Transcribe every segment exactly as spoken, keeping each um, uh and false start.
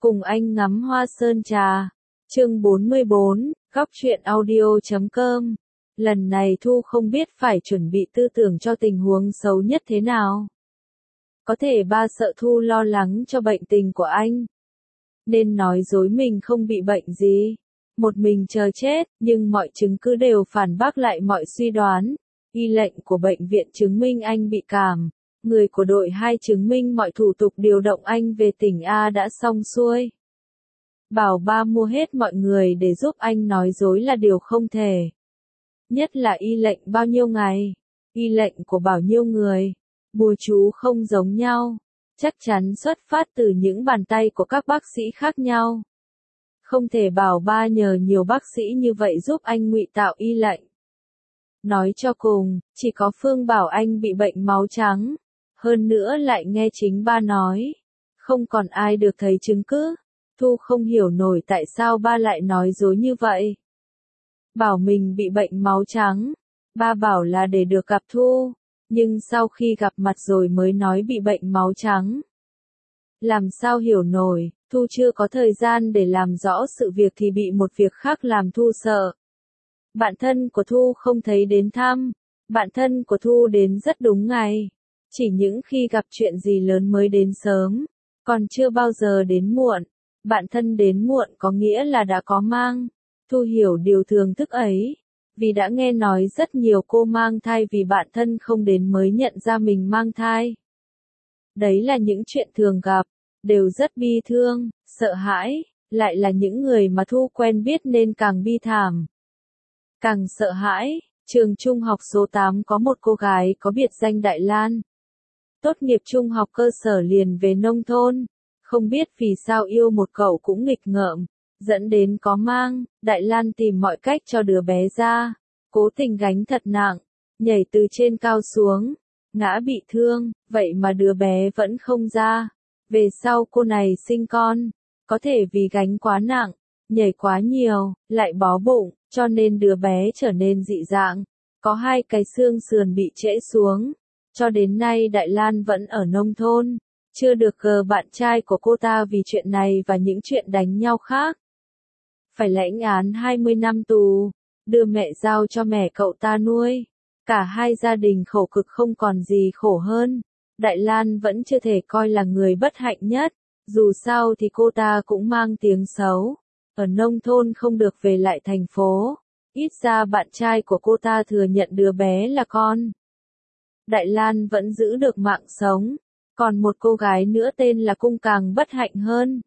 Cùng anh ngắm hoa sơn trà. Chương bốn mươi bốn, góc truyện audio chấm com. Lần này Thu không biết phải chuẩn bị tư tưởng cho tình huống xấu nhất thế nào. Có thể ba sợ Thu lo lắng cho bệnh tình của anh, nên nói dối mình không bị bệnh gì, một mình chờ chết, nhưng mọi chứng cứ đều phản bác lại mọi suy đoán. Y lệnh của bệnh viện chứng minh anh bị cảm, người của đội hai chứng minh mọi thủ tục điều động anh về tỉnh A đã xong xuôi. Bảo ba mua hết mọi người để giúp anh nói dối là điều không thể. Nhất là y lệnh bao nhiêu ngày, y lệnh của bao nhiêu người, bùa chú không giống nhau, chắc chắn xuất phát từ những bàn tay của các bác sĩ khác nhau. Không thể bảo ba nhờ nhiều bác sĩ như vậy giúp anh ngụy tạo y lệnh. Nói cho cùng, chỉ có Phương bảo anh bị bệnh máu trắng, hơn nữa lại nghe chính ba nói, không còn ai được thấy chứng cứ. Thu không hiểu nổi tại sao ba lại nói dối như vậy. Bảo mình bị bệnh máu trắng, ba bảo là để được gặp Thu, nhưng sau khi gặp mặt rồi mới nói bị bệnh máu trắng. Làm sao hiểu nổi, Thu chưa có thời gian để làm rõ sự việc thì bị một việc khác làm Thu sợ. Bạn thân của Thu không thấy đến thăm, bạn thân của Thu đến rất đúng ngày, chỉ những khi gặp chuyện gì lớn mới đến sớm, còn chưa bao giờ đến muộn. Bạn thân đến muộn có nghĩa là đã có mang. Thu hiểu điều thường thức ấy, vì đã nghe nói rất nhiều cô mang thai vì bạn thân không đến mới nhận ra mình mang thai. Đấy là những chuyện thường gặp, đều rất bi thương, sợ hãi, lại là những người mà Thu quen biết nên càng bi thảm. Càng sợ hãi, trường trung học số tám có một cô gái có biệt danh Đại Lan. Tốt nghiệp trung học cơ sở liền về nông thôn. Không biết vì sao yêu một cậu cũng nghịch ngợm, dẫn đến có mang. Đại Lan tìm mọi cách cho đứa bé ra, cố tình gánh thật nặng, nhảy từ trên cao xuống, ngã bị thương, vậy mà đứa bé vẫn không ra. Về sau cô này sinh con, có thể vì gánh quá nặng, nhảy quá nhiều, lại bó bụng, cho nên đứa bé trở nên dị dạng, có hai cái xương sườn bị trễ xuống. Cho đến nay Đại Lan vẫn ở nông thôn. Chưa được gờ bạn trai của cô ta vì chuyện này và những chuyện đánh nhau khác. Phải lãnh án hai mươi năm tù, đưa mẹ giao cho mẹ cậu ta nuôi. Cả hai gia đình khổ cực không còn gì khổ hơn. Đại Lan vẫn chưa thể coi là người bất hạnh nhất, dù sao thì cô ta cũng mang tiếng xấu. Ở nông thôn không được về lại thành phố, ít ra bạn trai của cô ta thừa nhận đứa bé là con. Đại Lan vẫn giữ được mạng sống. Còn một cô gái nữa tên là Cung càng bất hạnh hơn.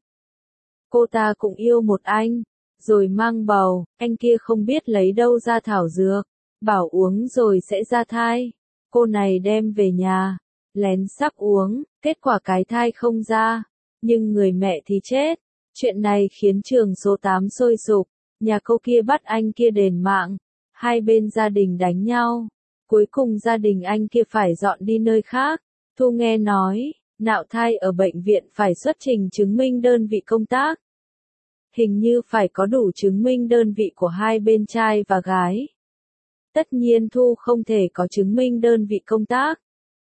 Cô ta cũng yêu một anh, rồi mang bầu, anh kia không biết lấy đâu ra thảo dược, bảo uống rồi sẽ ra thai. Cô này đem về nhà, lén sắc uống, kết quả cái thai không ra, nhưng người mẹ thì chết. Chuyện này khiến trường số tám sôi sục, nhà cô kia bắt anh kia đền mạng, hai bên gia đình đánh nhau. Cuối cùng gia đình anh kia phải dọn đi nơi khác. Thu nghe nói, nạo thai ở bệnh viện phải xuất trình chứng minh đơn vị công tác. Hình như phải có đủ chứng minh đơn vị của hai bên trai và gái. Tất nhiên Thu không thể có chứng minh đơn vị công tác.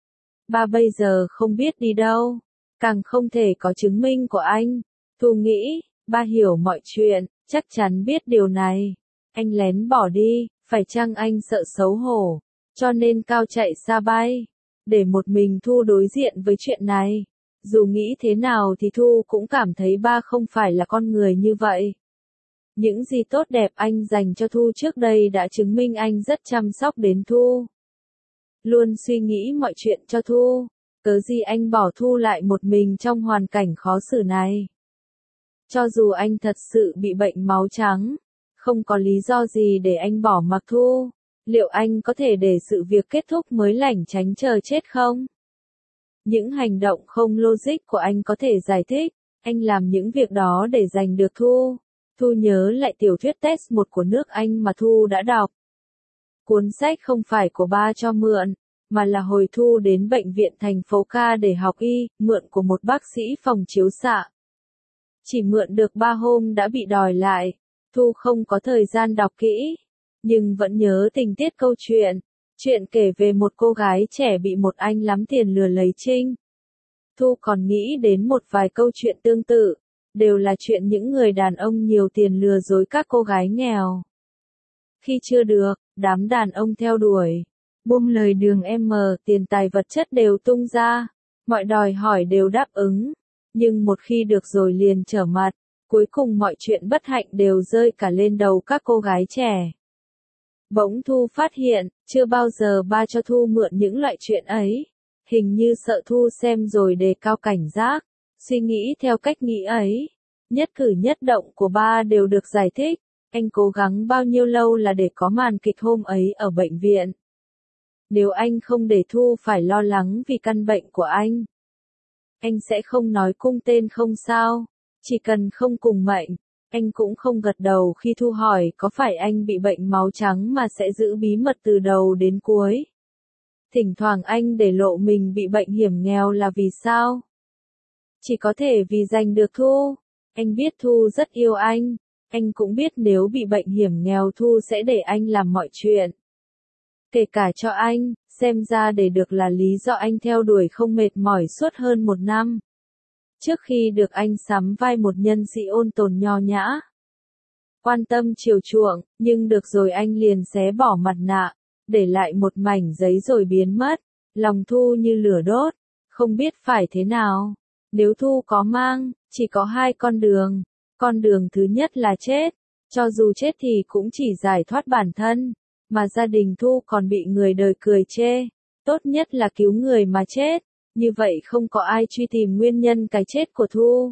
Ba bây giờ không biết đi đâu, càng không thể có chứng minh của anh. Thu nghĩ, ba hiểu mọi chuyện, chắc chắn biết điều này. Anh lén bỏ đi, phải chăng anh sợ xấu hổ, cho nên cao chạy xa bay. Để một mình Thu đối diện với chuyện này. Dù nghĩ thế nào thì Thu cũng cảm thấy ba không phải là con người như vậy. Những gì tốt đẹp anh dành cho Thu trước đây đã chứng minh anh rất chăm sóc đến Thu. Luôn suy nghĩ mọi chuyện cho Thu. Cớ gì anh bỏ Thu lại một mình trong hoàn cảnh khó xử này. Cho dù anh thật sự bị bệnh máu trắng, không có lý do gì để anh bỏ mặc Thu. Liệu anh có thể để sự việc kết thúc mới lảng tránh chờ chết không? Những hành động không logic của anh có thể giải thích, anh làm những việc đó để giành được Thu. Thu nhớ lại tiểu thuyết test một của nước Anh mà Thu đã đọc. Cuốn sách không phải của ba cho mượn, mà là hồi Thu đến bệnh viện thành phố Ca để học y, mượn của một bác sĩ phòng chiếu xạ. Chỉ mượn được ba hôm đã bị đòi lại, Thu không có thời gian đọc kỹ. Nhưng vẫn nhớ tình tiết câu chuyện. Chuyện kể về một cô gái trẻ bị một anh lắm tiền lừa lấy trinh. Thu còn nghĩ đến một vài câu chuyện tương tự. đều là chuyện những người đàn ông nhiều tiền lừa dối các cô gái nghèo. Khi chưa được, đám đàn ông theo đuổi, buông lời đường em, tiền tài vật chất đều tung ra, mọi đòi hỏi đều đáp ứng, nhưng một khi được rồi liền trở mặt, cuối cùng mọi chuyện bất hạnh đều rơi cả lên đầu các cô gái trẻ. Bỗng Thu phát hiện, chưa bao giờ ba cho Thu mượn những loại chuyện ấy, hình như sợ Thu xem rồi đề cao cảnh giác, suy nghĩ theo cách nghĩ ấy. Nhất cử nhất động của ba đều được giải thích, anh cố gắng bao nhiêu lâu là để có màn kịch hôm ấy ở bệnh viện. Nếu anh không để Thu phải lo lắng vì căn bệnh của anh, anh sẽ không nói cung tên không sao, chỉ cần không cùng mệnh. Anh cũng không gật đầu khi Thu hỏi có phải anh bị bệnh máu trắng mà sẽ giữ bí mật từ đầu đến cuối. Thỉnh thoảng anh để lộ mình bị bệnh hiểm nghèo là vì sao? Chỉ có thể vì giành được Thu. Anh biết Thu rất yêu anh, anh cũng biết nếu bị bệnh hiểm nghèo Thu sẽ để anh làm mọi chuyện. Kể cả cho anh, xem ra để được là lý do anh theo đuổi không mệt mỏi suốt hơn một năm. Trước khi được anh sắm vai một nhân sĩ ôn tồn nho nhã, quan tâm chiều chuộng, nhưng được rồi anh liền xé bỏ mặt nạ, để lại một mảnh giấy rồi biến mất. Lòng Thu như lửa đốt, không biết phải thế nào. Nếu Thu có mang, chỉ có hai con đường. Con đường thứ nhất là chết, cho dù chết thì cũng chỉ giải thoát bản thân, mà gia đình Thu còn bị người đời cười chê. Tốt nhất là cứu người mà chết, như vậy không có ai truy tìm nguyên nhân cái chết của Thu.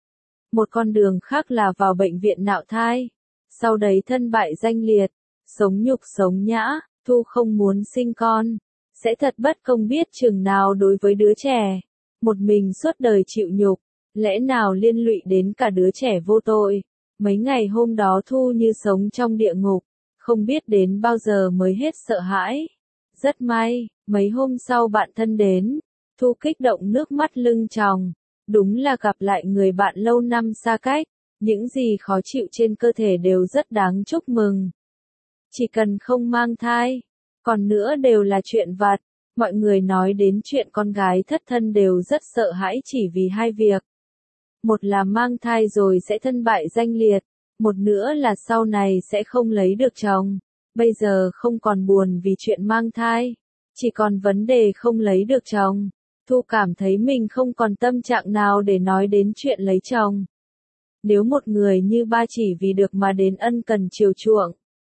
Một con đường khác là vào bệnh viện nạo thai, sau đấy thân bại danh liệt, sống nhục sống nhã. Thu không muốn sinh con, sẽ thật bất công biết chừng nào đối với đứa trẻ, một mình suốt đời chịu nhục, lẽ nào liên lụy đến cả đứa trẻ vô tội. Mấy ngày hôm đó Thu như sống trong địa ngục, không biết đến bao giờ mới hết sợ hãi. Rất may, mấy hôm sau bạn thân đến, Thu kích động nước mắt lưng tròng, đúng là gặp lại người bạn lâu năm xa cách, những gì khó chịu trên cơ thể đều rất đáng chúc mừng. Chỉ cần không mang thai, còn nữa đều là chuyện vặt. Mọi người nói đến chuyện con gái thất thân đều rất sợ hãi chỉ vì hai việc. Một là mang thai rồi sẽ thân bại danh liệt, một nữa là sau này sẽ không lấy được chồng. Bây giờ không còn buồn vì chuyện mang thai, chỉ còn vấn đề không lấy được chồng. Thu cảm thấy mình không còn tâm trạng nào để nói đến chuyện lấy chồng. Nếu một người như ba chỉ vì được mà đến ân cần chiều chuộng,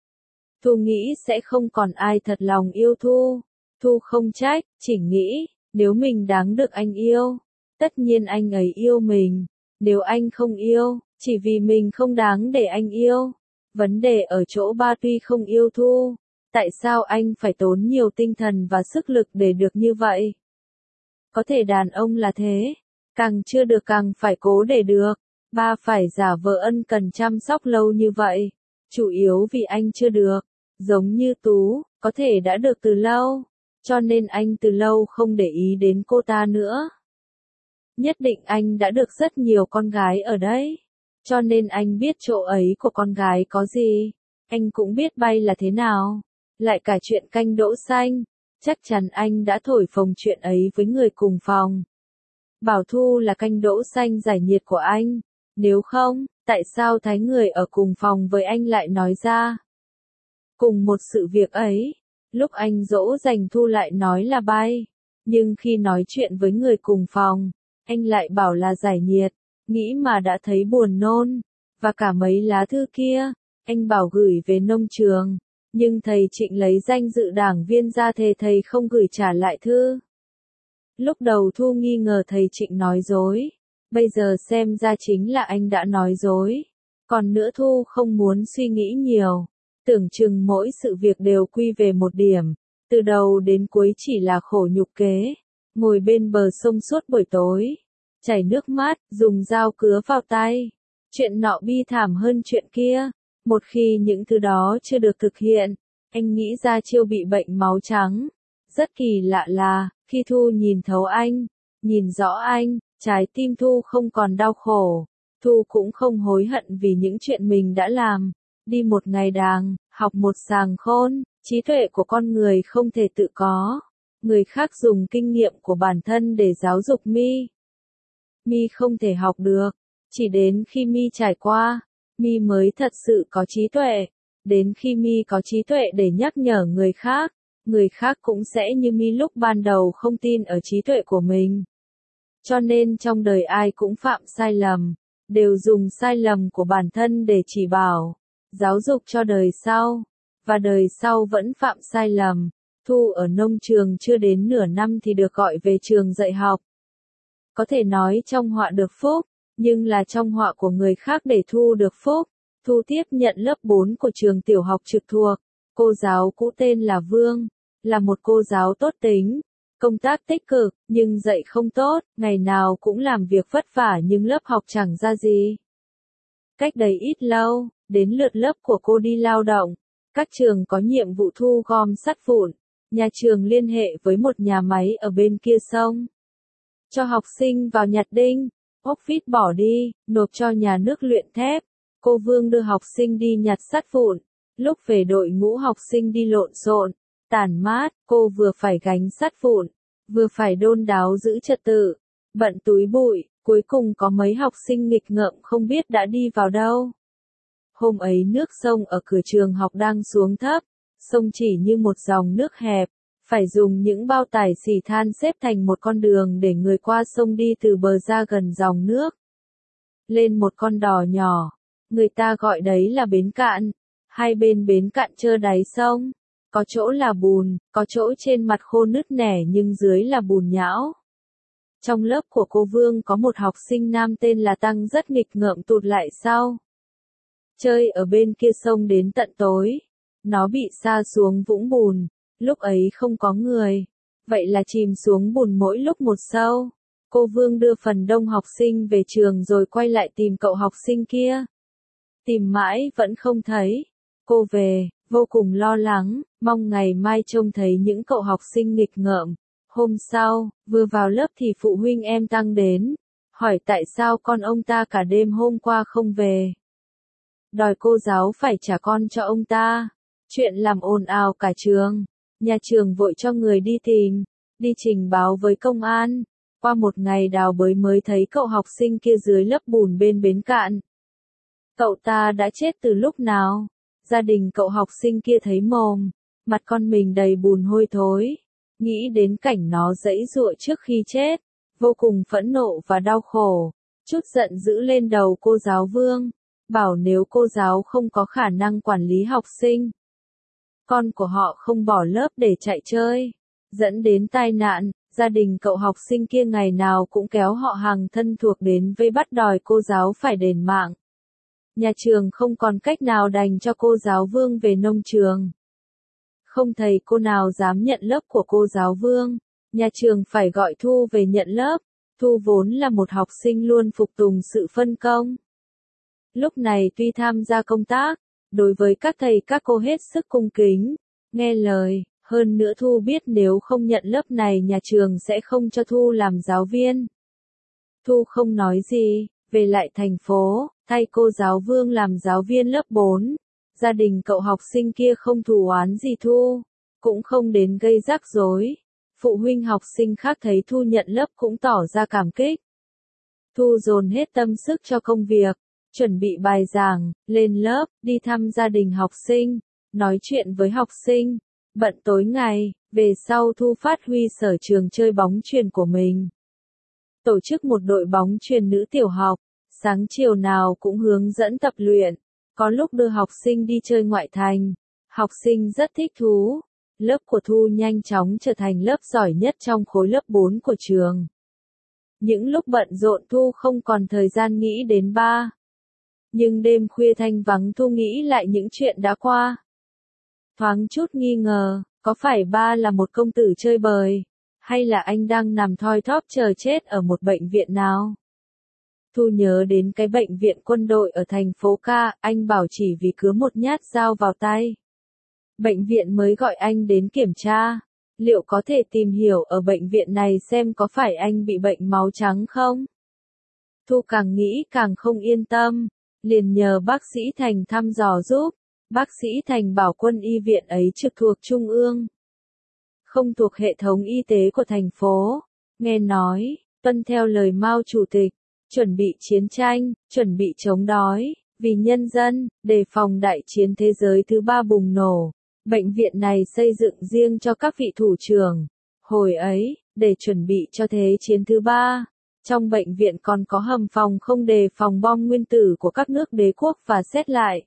Thu nghĩ sẽ không còn ai thật lòng yêu Thu. Thu không trách, chỉ nghĩ, nếu mình đáng được anh yêu, tất nhiên anh ấy yêu mình. Nếu anh không yêu, chỉ vì mình không đáng để anh yêu. Vấn đề ở chỗ ba tuy không yêu Thu, tại sao anh phải tốn nhiều tinh thần và sức lực để được như vậy? Có thể đàn ông là thế, càng chưa được càng phải cố để được. Ba phải giả vờ ân cần chăm sóc lâu như vậy, chủ yếu vì anh chưa được. Giống như Tú, có thể đã được từ lâu, cho nên anh từ lâu không để ý đến cô ta nữa. Nhất định anh đã được rất nhiều con gái ở đấy, cho nên anh biết chỗ ấy của con gái có gì. Anh cũng biết bay là thế nào. Lại cả chuyện canh đỗ xanh, chắc chắn anh đã thổi phồng chuyện ấy với người cùng phòng. Bảo Thu là canh đỗ xanh giải nhiệt của anh. Nếu không, tại sao thái người ở cùng phòng với anh lại nói ra? Cùng một sự việc ấy, lúc anh dỗ dành Thu lại nói là bay, nhưng khi nói chuyện với người cùng phòng, anh lại bảo là giải nhiệt, nghĩ mà đã thấy buồn nôn. Và cả mấy lá thư kia, anh bảo gửi về nông trường, nhưng thầy Trịnh lấy danh dự đảng viên ra thề thầy không gửi trả lại thư. Lúc đầu Thu nghi ngờ thầy Trịnh nói dối, bây giờ xem ra chính là anh đã nói dối. Còn nữa Thu không muốn suy nghĩ nhiều. Tưởng chừng mỗi sự việc đều quy về một điểm, từ đầu đến cuối chỉ là khổ nhục kế, ngồi bên bờ sông suốt buổi tối, chảy nước mắt, dùng dao cứa vào tay. Chuyện nọ bi thảm hơn chuyện kia, một khi những thứ đó chưa được thực hiện, anh nghĩ ra chiêu bị bệnh máu trắng. Rất kỳ lạ là, khi Thu nhìn thấu anh, nhìn rõ anh, trái tim Thu không còn đau khổ, Thu cũng không hối hận vì những chuyện mình đã làm. Đi một ngày đàng, học một sàng khôn, trí tuệ của con người không thể tự có. Người khác dùng kinh nghiệm của bản thân để giáo dục mi. Mi không thể học được, Chỉ đến khi mi trải qua, mi mới thật sự có trí tuệ. Đến khi mi có trí tuệ để nhắc nhở người khác, người khác cũng sẽ như mi lúc ban đầu không tin ở trí tuệ của mình. Cho nên trong đời ai cũng phạm sai lầm, đều dùng sai lầm của bản thân để chỉ bảo, giáo dục cho đời sau, và đời sau vẫn phạm sai lầm. Thu ở nông trường chưa đến nửa năm thì được gọi về trường dạy học. Có thể nói trong họa được phúc, nhưng là trong họa của người khác để Thu được phúc. Thu tiếp nhận lớp bốn của trường tiểu học trực thuộc. Cô giáo cũ tên là Vương, là một cô giáo tốt tính, công tác tích cực, nhưng dạy không tốt, ngày nào cũng làm việc vất vả nhưng lớp học chẳng ra gì. Cách đấy ít lâu, đến lượt lớp của cô đi lao động. Các trường có nhiệm vụ thu gom sắt vụn. Nhà trường liên hệ với một nhà máy ở bên kia sông. Cho học sinh vào nhặt đinh, ốc vít bỏ đi, nộp cho nhà nước luyện thép. Cô Vương đưa học sinh đi nhặt sắt vụn. Lúc về đội ngũ học sinh đi lộn xộn, tản mát, cô vừa phải gánh sắt vụn, vừa phải đôn đáo giữ trật tự, bận túi bụi, cuối cùng có mấy học sinh nghịch ngợm không biết đã đi vào đâu. Hôm ấy nước sông ở cửa trường học đang xuống thấp, sông chỉ như một dòng nước hẹp, phải dùng những bao tải xỉ than xếp thành một con đường để người qua sông đi từ bờ ra gần dòng nước. Lên một con đò nhỏ, người ta gọi đấy là bến cạn, hai bên bến cạn trơ đáy sông, có chỗ là bùn, có chỗ trên mặt khô nứt nẻ nhưng dưới là bùn nhão. Trong lớp của cô Vương có một học sinh nam tên là Tăng rất nghịch ngợm tụt lại sau. Chơi ở bên kia sông đến tận tối, nó bị sa xuống vũng bùn, lúc ấy không có người, vậy là chìm xuống bùn mỗi lúc một sâu. Cô Vương đưa phần đông học sinh về trường rồi quay lại tìm cậu học sinh kia. Tìm mãi vẫn không thấy. Cô về, vô cùng lo lắng, mong ngày mai trông thấy những cậu học sinh nghịch ngợm. Hôm sau, vừa vào lớp thì phụ huynh em Tăng đến, hỏi tại sao con ông ta cả đêm hôm qua không về. Đòi cô giáo phải trả con cho ông ta. Chuyện làm ồn ào cả trường. Nhà trường vội cho người đi tìm, đi trình báo với công an. Qua một ngày đào bới mới thấy cậu học sinh kia dưới lớp bùn bên bến cạn. Cậu ta đã chết từ lúc nào? Gia đình cậu học sinh kia thấy mồm, mặt con mình đầy bùn hôi thối. Nghĩ đến cảnh nó giãy giụa trước khi chết, vô cùng phẫn nộ và đau khổ. Chút giận dữ lên đầu cô giáo Vương, bảo nếu cô giáo không có khả năng quản lý học sinh, con của họ không bỏ lớp để chạy chơi, dẫn đến tai nạn. Gia đình cậu học sinh kia ngày nào cũng kéo họ hàng thân thuộc đến vây bắt đòi cô giáo phải đền mạng. Nhà trường không còn cách nào đành cho cô giáo Vương về nông trường. Không thầy cô nào dám nhận lớp của cô giáo Vương, nhà trường phải gọi Thu về nhận lớp. Thu vốn là một học sinh luôn phục tùng sự phân công. Lúc này tuy tham gia công tác, đối với các thầy các cô hết sức cung kính, nghe lời. Hơn nữa Thu biết nếu không nhận lớp này nhà trường sẽ không cho Thu làm giáo viên. Thu không nói gì, về lại thành phố, thay cô giáo Vương làm giáo viên lớp bốn. Gia đình cậu học sinh kia không thù oán gì Thu, cũng không đến gây rắc rối. Phụ huynh học sinh khác thấy Thu nhận lớp cũng tỏ ra cảm kích. Thu dồn hết tâm sức cho công việc, chuẩn bị bài giảng, lên lớp, đi thăm gia đình học sinh, nói chuyện với học sinh. Bận tối ngày, về sau Thu phát huy sở trường chơi bóng chuyền của mình. Tổ chức một đội bóng chuyền nữ tiểu học, sáng chiều nào cũng hướng dẫn tập luyện, có lúc đưa học sinh đi chơi ngoại thành. Học sinh rất thích thú. Lớp của Thu nhanh chóng trở thành lớp giỏi nhất trong khối lớp bốn của trường. Những lúc bận rộn Thu không còn thời gian nghĩ đến ba. Nhưng đêm khuya thanh vắng Thu nghĩ lại những chuyện đã qua. Thoáng chút nghi ngờ, có phải ba là một công tử chơi bời, hay là anh đang nằm thoi thóp chờ chết ở một bệnh viện nào? Thu nhớ đến cái bệnh viện quân đội ở thành phố Ca, anh bảo chỉ vì cứa một nhát dao vào tay. Bệnh viện mới gọi anh đến kiểm tra. Liệu có thể tìm hiểu ở bệnh viện này xem có phải anh bị bệnh máu trắng không? Thu càng nghĩ càng không yên tâm, liền nhờ bác sĩ Thành thăm dò giúp. Bác sĩ Thành bảo quân y viện ấy trực thuộc Trung ương, không thuộc hệ thống y tế của thành phố. Nghe nói, tuân theo lời Mao Chủ tịch, chuẩn bị chiến tranh, chuẩn bị chống đói, vì nhân dân, đề phòng đại chiến thế giới thứ ba bùng nổ. Bệnh viện này xây dựng riêng cho các vị thủ trưởng. Hồi ấy, để chuẩn bị cho thế chiến thứ ba, trong bệnh viện còn có hầm phòng không đề phòng bom nguyên tử của các nước đế quốc và xét lại.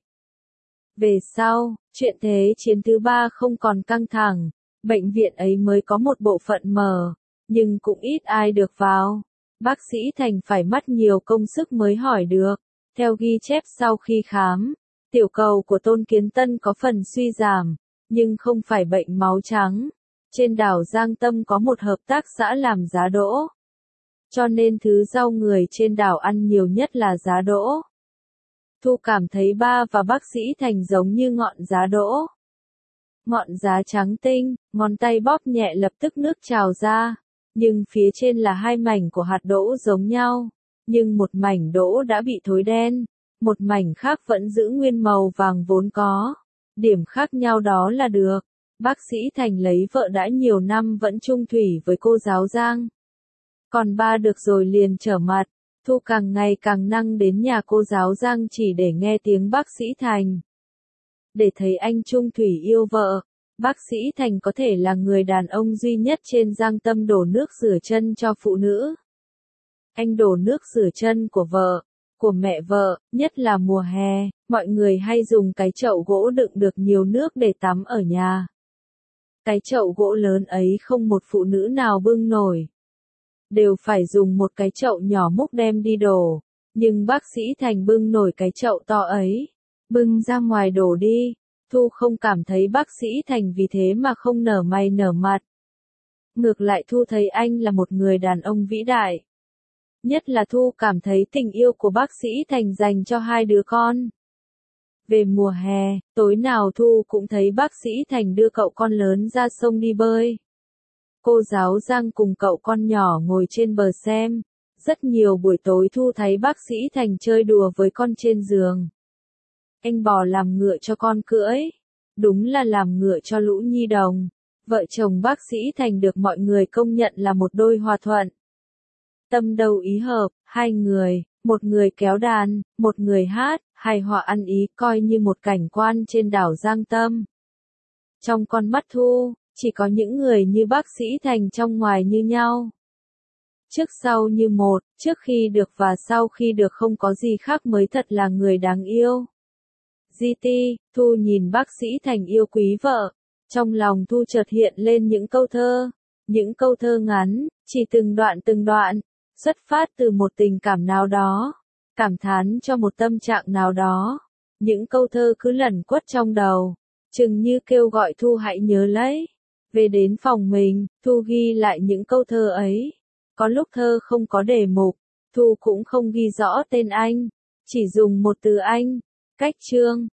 Về sau, chuyện thế chiến thứ ba không còn căng thẳng, bệnh viện ấy mới có một bộ phận mở, nhưng cũng ít ai được vào. Bác sĩ Thành phải mất nhiều công sức mới hỏi được. Theo ghi chép sau khi khám, tiểu cầu của Tôn Kiến Tân có phần suy giảm, nhưng không phải bệnh máu trắng. Trên đảo Giang Tâm có một hợp tác xã làm giá đỗ. Cho nên thứ rau người trên đảo ăn nhiều nhất là giá đỗ. Thu cảm thấy ba và bác sĩ Thành giống như ngọn giá đỗ. Ngọn giá trắng tinh, ngón tay bóp nhẹ lập tức nước trào ra. Nhưng phía trên là hai mảnh của hạt đỗ giống nhau. Nhưng một mảnh đỗ đã bị thối đen, một mảnh khác vẫn giữ nguyên màu vàng vốn có. Điểm khác nhau đó là được. Bác sĩ Thành lấy vợ đã nhiều năm vẫn chung thủy với cô giáo Giang. Còn ba được rồi liền trở mặt. Thu càng ngày càng năng đến nhà cô giáo Giang chỉ để nghe tiếng bác sĩ Thành. Để thấy anh chung thủy yêu vợ. Bác sĩ Thành có thể là người đàn ông duy nhất trên Giang Tâm đổ nước rửa chân cho phụ nữ. Anh đổ nước rửa chân của vợ, của mẹ vợ, nhất là mùa hè, mọi người hay dùng cái chậu gỗ đựng được nhiều nước để tắm ở nhà. Cái chậu gỗ lớn ấy không một phụ nữ nào bưng nổi. Đều phải dùng một cái chậu nhỏ múc đem đi đổ. Nhưng bác sĩ Thành bưng nổi cái chậu to ấy. Bưng ra ngoài đổ đi. Thu không cảm thấy bác sĩ Thành vì thế mà không nở mày nở mặt. Ngược lại Thu thấy anh là một người đàn ông vĩ đại. Nhất là Thu cảm thấy tình yêu của bác sĩ Thành dành cho hai đứa con. Về mùa hè, tối nào Thu cũng thấy bác sĩ Thành đưa cậu con lớn ra sông đi bơi. Cô giáo Giang cùng cậu con nhỏ ngồi trên bờ xem. Rất nhiều buổi tối Thu thấy bác sĩ Thành chơi đùa với con trên giường. Anh bò làm ngựa cho con cưỡi. Đúng là làm ngựa cho lũ nhi đồng. Vợ chồng bác sĩ Thành được mọi người công nhận là một đôi hòa thuận. Tâm đầu ý hợp, hai người, một người kéo đàn, một người hát, hài hòa ăn ý coi như một cảnh quan trên đảo Giang Tâm. Trong con mắt Thu, chỉ có những người như bác sĩ Thành trong ngoài như nhau. Trước sau như một, trước khi được và sau khi được không có gì khác mới thật là người đáng yêu. giê tê, Thu nhìn bác sĩ Thành yêu quý vợ. Trong lòng Thu chợt hiện lên những câu thơ. Những câu thơ ngắn, chỉ từng đoạn từng đoạn. Xuất phát từ một tình cảm nào đó. Cảm thán cho một tâm trạng nào đó. Những câu thơ cứ lẩn quất trong đầu. Chừng như kêu gọi Thu hãy nhớ lấy. Về đến phòng mình, Thu ghi lại những câu thơ ấy. Có lúc thơ không có đề mục. Thu cũng không ghi rõ tên anh. Chỉ dùng một từ anh. Cách chương.